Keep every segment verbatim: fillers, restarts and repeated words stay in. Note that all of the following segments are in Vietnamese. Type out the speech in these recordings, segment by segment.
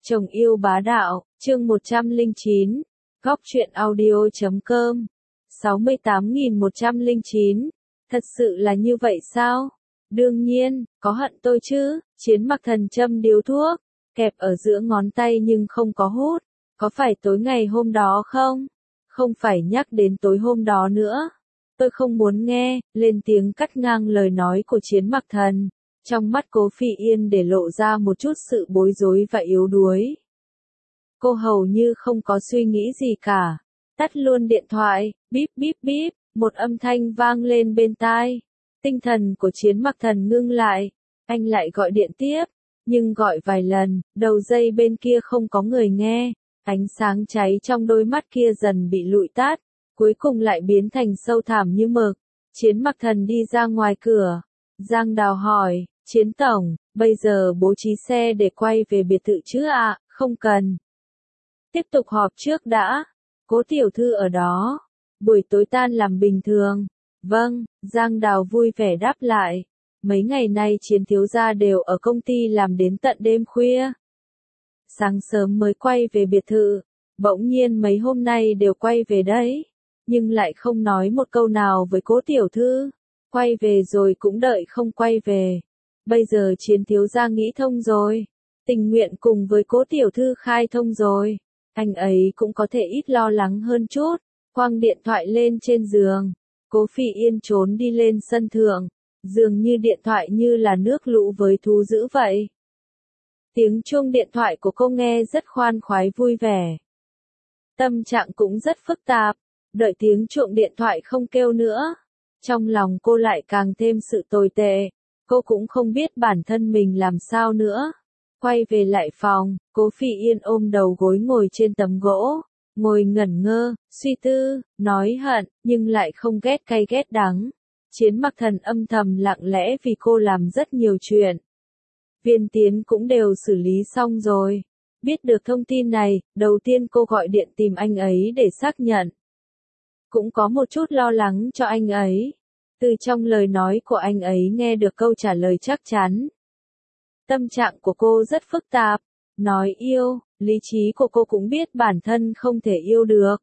Chồng yêu bá đạo, chương một trăm lẻ chín, góc truyện audio chấm com, sáu mươi tám nghìn một trăm lẻ chín, thật sự là như vậy sao? Đương nhiên, có hận tôi chứ, Chiến Mặc Thần châm điếu thuốc, kẹp ở giữa ngón tay nhưng không có hút, có phải tối ngày hôm đó không? Không phải nhắc đến tối hôm đó nữa. Tôi không muốn nghe, lên tiếng cắt ngang lời nói của Chiến Mặc Thần. Trong mắt Cố Phi Yên để lộ ra một chút sự bối rối và yếu đuối. Cô hầu như không có suy nghĩ gì cả. Tắt luôn điện thoại, bíp bíp bíp, một âm thanh vang lên bên tai. Tinh thần của Chiến Mặc Thần ngưng lại. Anh lại gọi điện tiếp, nhưng gọi vài lần, đầu dây bên kia không có người nghe. Ánh sáng cháy trong đôi mắt kia dần bị lụi tắt, cuối cùng lại biến thành sâu thẳm như mực. Chiến Mặc Thần đi ra ngoài cửa. Giang Đào hỏi, Chiến Tổng, bây giờ bố trí xe để quay về biệt thự chứ ạ? À? Không cần. Tiếp tục họp trước đã. Cố tiểu thư ở đó. Buổi tối tan làm bình thường. Vâng, Giang Đào vui vẻ đáp lại. Mấy ngày nay Chiến thiếu gia đều ở công ty làm đến tận đêm khuya. Sáng sớm mới quay về biệt thự. Bỗng nhiên mấy hôm nay đều quay về đấy. Nhưng lại không nói một câu nào với cố tiểu thư. Quay về rồi cũng đợi không quay về. Bây giờ Chiến thiếu gia nghĩ thông rồi. Tình nguyện cùng với cố tiểu thư khai thông rồi. Anh ấy cũng có thể ít lo lắng hơn chút. Quăng điện thoại lên trên giường. Cố Phi Yên trốn đi lên sân thượng. Dường như điện thoại như là nước lũ với thú dữ vậy. Tiếng chuông điện thoại của cô nghe rất khoan khoái vui vẻ. Tâm trạng cũng rất phức tạp. Đợi tiếng chuông điện thoại không kêu nữa. Trong lòng cô lại càng thêm sự tồi tệ. Cô cũng không biết bản thân mình làm sao nữa. Quay về lại phòng, Cố Phi Yên ôm đầu gối ngồi trên tấm gỗ. Ngồi ngẩn ngơ, suy tư, nói hận, nhưng lại không ghét cay ghét đắng. Chiến Mặc Thần âm thầm lặng lẽ vì cô làm rất nhiều chuyện. Viên Tiến cũng đều xử lý xong rồi. Biết được thông tin này, đầu tiên cô gọi điện tìm anh ấy để xác nhận. Cũng có một chút lo lắng cho anh ấy. Từ trong lời nói của anh ấy nghe được câu trả lời chắc chắn. Tâm trạng của cô rất phức tạp. Nói yêu, lý trí của cô cũng biết bản thân không thể yêu được.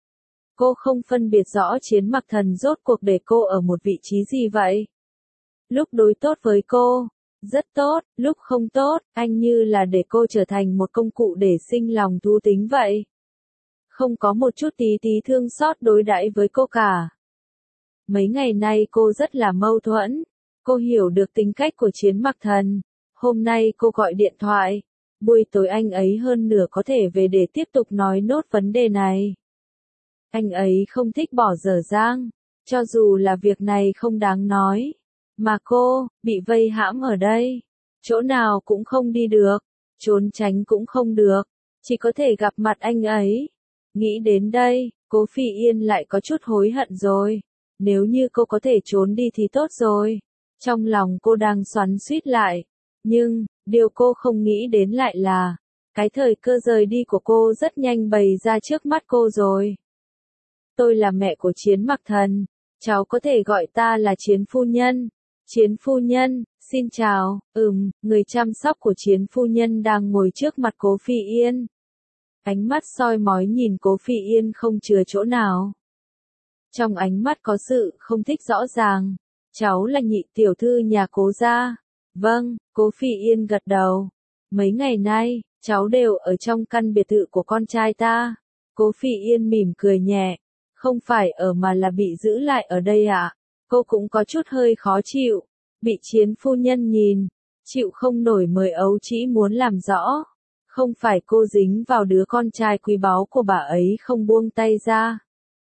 Cô không phân biệt rõ Chiến Mặc Thần rốt cuộc để cô ở một vị trí gì vậy. Lúc đối tốt với cô, rất tốt, lúc không tốt, anh như là để cô trở thành một công cụ để sinh lòng thú tính vậy. Không có một chút tí tí thương xót đối đãi với cô cả. Mấy ngày nay cô rất là mâu thuẫn. Cô hiểu được tính cách của Chiến Mặc Thần. Hôm nay cô gọi điện thoại. Buổi tối anh ấy hơn nửa có thể về để tiếp tục nói nốt vấn đề này. Anh ấy không thích bỏ dở dang. Cho dù là việc này không đáng nói. Mà cô, bị vây hãm ở đây. Chỗ nào cũng không đi được. Trốn tránh cũng không được. Chỉ có thể gặp mặt anh ấy. Nghĩ đến đây, Cố Phi Yên lại có chút hối hận rồi. Nếu như cô có thể trốn đi thì tốt rồi. Trong lòng cô đang xoắn xuýt lại. Nhưng, điều cô không nghĩ đến lại là, cái thời cơ rời đi của cô rất nhanh bày ra trước mắt cô rồi. Tôi là mẹ của Chiến Mặc Thần. Cháu có thể gọi ta là Chiến phu nhân. Chiến phu nhân, xin chào. Ừm, người chăm sóc của Chiến phu nhân đang ngồi trước mặt Cố Phi Yên. Ánh mắt soi mói nhìn Cố Phi Yên không chừa chỗ nào. Trong ánh mắt có sự không thích rõ ràng. Cháu là nhị tiểu thư nhà Cố gia. Vâng, Cố Phi Yên gật đầu. Mấy ngày nay, cháu đều ở trong căn biệt thự của con trai ta. Cố Phi Yên mỉm cười nhẹ. Không phải ở mà là bị giữ lại ở đây ạ. À? Cô cũng có chút hơi khó chịu. Bị Chiến phu nhân nhìn. Chịu không nổi mới ấu chỉ muốn làm rõ. Không phải cô dính vào đứa con trai quý báu của bà ấy không buông tay ra.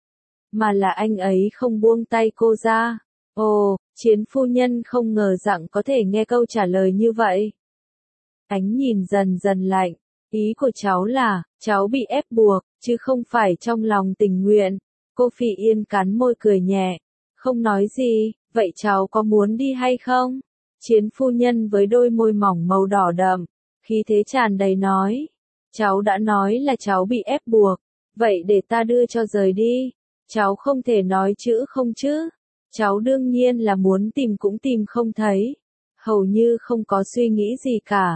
Mà là anh ấy không buông tay cô ra. Ồ, Chiến phu nhân không ngờ rằng có thể nghe câu trả lời như vậy. Ánh nhìn dần dần lạnh. Ý của cháu là, cháu bị ép buộc, chứ không phải trong lòng tình nguyện. Cô Phi Yên cắn môi cười nhẹ. Không nói gì, vậy cháu có muốn đi hay không? Chiến phu nhân với đôi môi mỏng màu đỏ đậm, khí thế tràn đầy nói. Cháu đã nói là cháu bị ép buộc. Vậy để ta đưa cho rời đi. Cháu không thể nói chữ không chứ. Cháu đương nhiên là muốn tìm cũng tìm không thấy. Hầu như không có suy nghĩ gì cả.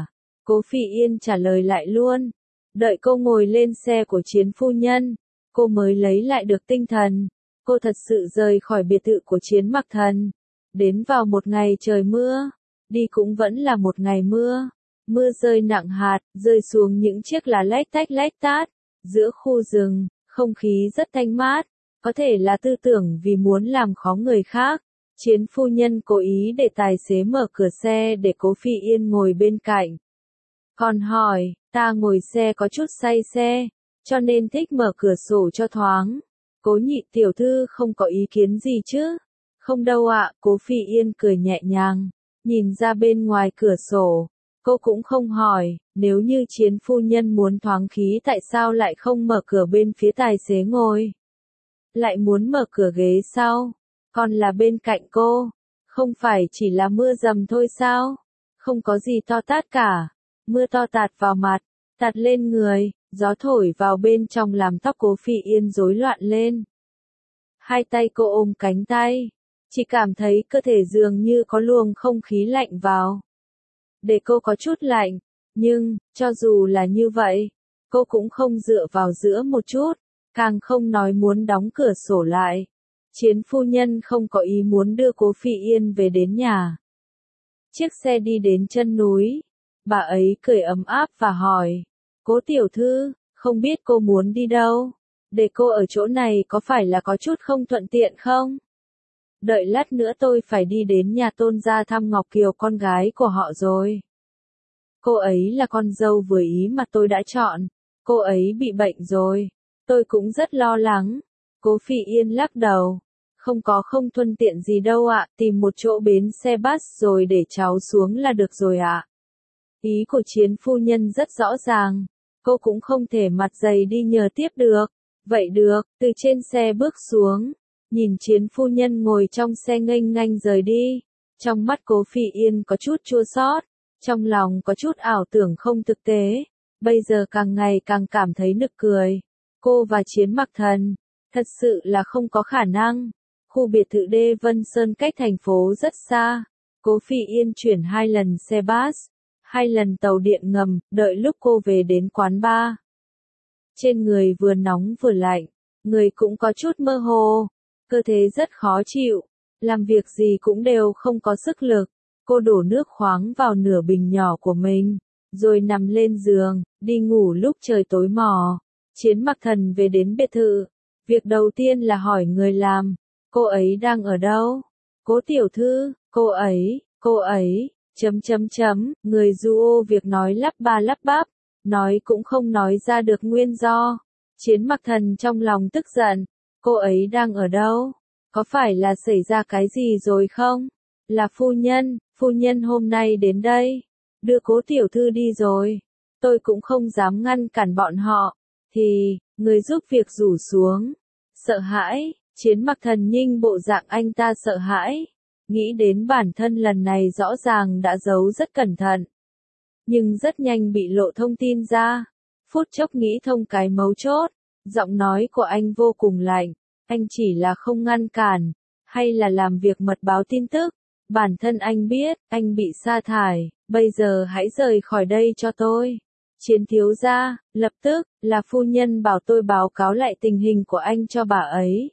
Cố Phỉ Yên trả lời lại luôn. Đợi cô ngồi lên xe của Chiến phu nhân, cô mới lấy lại được tinh thần. Cô thật sự rời khỏi biệt thự của Chiến Mặc Thần. Đến vào một ngày trời mưa, đi cũng vẫn là một ngày mưa. Mưa rơi nặng hạt, rơi xuống những chiếc lá lách tách lách tát. Giữa khu rừng, không khí rất thanh mát. Có thể là tư tưởng vì muốn làm khó người khác. Chiến phu nhân cố ý để tài xế mở cửa xe để Cố Phỉ Yên ngồi bên cạnh. Còn hỏi, ta ngồi xe có chút say xe, cho nên thích mở cửa sổ cho thoáng. Cố Nhị tiểu thư không có ý kiến gì chứ? Không đâu ạ, Cố Phỉ Yên cười nhẹ nhàng, nhìn ra bên ngoài cửa sổ. Cô cũng không hỏi, nếu như Chiến phu nhân muốn thoáng khí tại sao lại không mở cửa bên phía tài xế ngồi? Lại muốn mở cửa ghế sau, còn là bên cạnh cô. Không phải chỉ là mưa dầm thôi sao? Không có gì to tát cả. Mưa to tạt vào mặt, tạt lên người, gió thổi vào bên trong làm tóc Cố Phỉ Yên rối loạn lên. Hai tay cô ôm cánh tay, chỉ cảm thấy cơ thể dường như có luồng không khí lạnh vào. Để cô có chút lạnh, nhưng, cho dù là như vậy, cô cũng không dựa vào giữa một chút, càng không nói muốn đóng cửa sổ lại. Chiến phu nhân không có ý muốn đưa Cố Phỉ Yên về đến nhà. Chiếc xe đi đến chân núi. Bà ấy cười ấm áp và hỏi, Cố tiểu thư, không biết cô muốn đi đâu? Để cô ở chỗ này có phải là có chút không thuận tiện không? Đợi lát nữa tôi phải đi đến nhà Tôn gia thăm Ngọc Kiều con gái của họ rồi. Cô ấy là con dâu vừa ý mà tôi đã chọn. Cô ấy bị bệnh rồi. Tôi cũng rất lo lắng. Cố Phỉ Yên lắc đầu. Không có không thuận tiện gì đâu ạ, tìm một chỗ bến xe bus rồi để cháu xuống là được rồi ạ. Ý của Chiến phu nhân rất rõ ràng, cô cũng không thể mặt dày đi nhờ tiếp được. Vậy được, từ trên xe bước xuống, nhìn Chiến phu nhân ngồi trong xe nghênh ngang rời đi. Trong mắt Cố Phỉ Yên có chút chua xót, trong lòng có chút ảo tưởng không thực tế. Bây giờ càng ngày càng cảm thấy nực cười. Cô và Chiến Mặc Thần, thật sự là không có khả năng. Khu biệt thự Đê Vân Sơn cách thành phố rất xa. Cố Phỉ Yên chuyển hai lần xe bus, hai lần tàu điện ngầm, đợi lúc cô về đến quán bar. Trên người vừa nóng vừa lạnh, người cũng có chút mơ hồ, cơ thể rất khó chịu, làm việc gì cũng đều không có sức lực. Cô đổ nước khoáng vào nửa bình nhỏ của mình, rồi nằm lên giường, đi ngủ lúc trời tối mò. Chiến Mặc Thần về đến biệt thự, việc đầu tiên là hỏi người làm, cô ấy đang ở đâu? Cố tiểu thư, cô ấy, cô ấy, chấm chấm chấm, người du ô việc nói lắp ba lắp bắp, nói cũng không nói ra được nguyên do. Chiến Mặc Thần trong lòng tức giận, cô ấy đang ở đâu? Có phải là xảy ra cái gì rồi không? Là phu nhân, phu nhân hôm nay đến đây, đưa Cố tiểu thư đi rồi. Tôi cũng không dám ngăn cản bọn họ, thì, người giúp việc rủ xuống. Sợ hãi, Chiến Mặc Thần nhìn bộ dạng anh ta sợ hãi. Nghĩ đến bản thân lần này rõ ràng đã giấu rất cẩn thận. Nhưng rất nhanh bị lộ thông tin ra. Phút chốc nghĩ thông cái mấu chốt. Giọng nói của anh vô cùng lạnh. Anh chỉ là không ngăn cản. Hay là làm việc mật báo tin tức. Bản thân anh biết, anh bị sa thải. Bây giờ hãy rời khỏi đây cho tôi. Chiến thiếu gia, lập tức, là phu nhân bảo tôi báo cáo lại tình hình của anh cho bà ấy.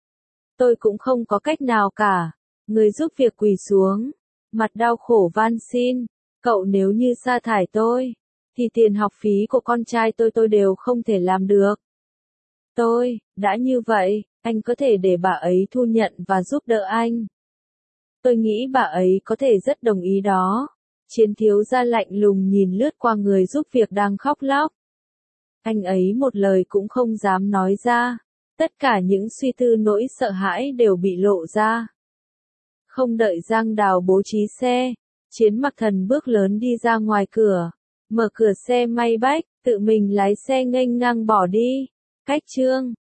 Tôi cũng không có cách nào cả. Người giúp việc quỳ xuống, mặt đau khổ van xin, cậu nếu như sa thải tôi, thì tiền học phí của con trai tôi tôi đều không thể làm được. Tôi, đã như vậy, anh có thể để bà ấy thu nhận và giúp đỡ anh. Tôi nghĩ bà ấy có thể rất đồng ý đó. Chiến thiếu gia lạnh lùng nhìn lướt qua người giúp việc đang khóc lóc. Anh ấy một lời cũng không dám nói ra. Tất cả những suy tư nỗi sợ hãi đều bị lộ ra. Không đợi Giang Đào bố trí xe, Chiến Mặc Thần bước lớn đi ra ngoài cửa, mở cửa xe may bách, tự mình lái xe nghênh ngang bỏ đi. Cách chương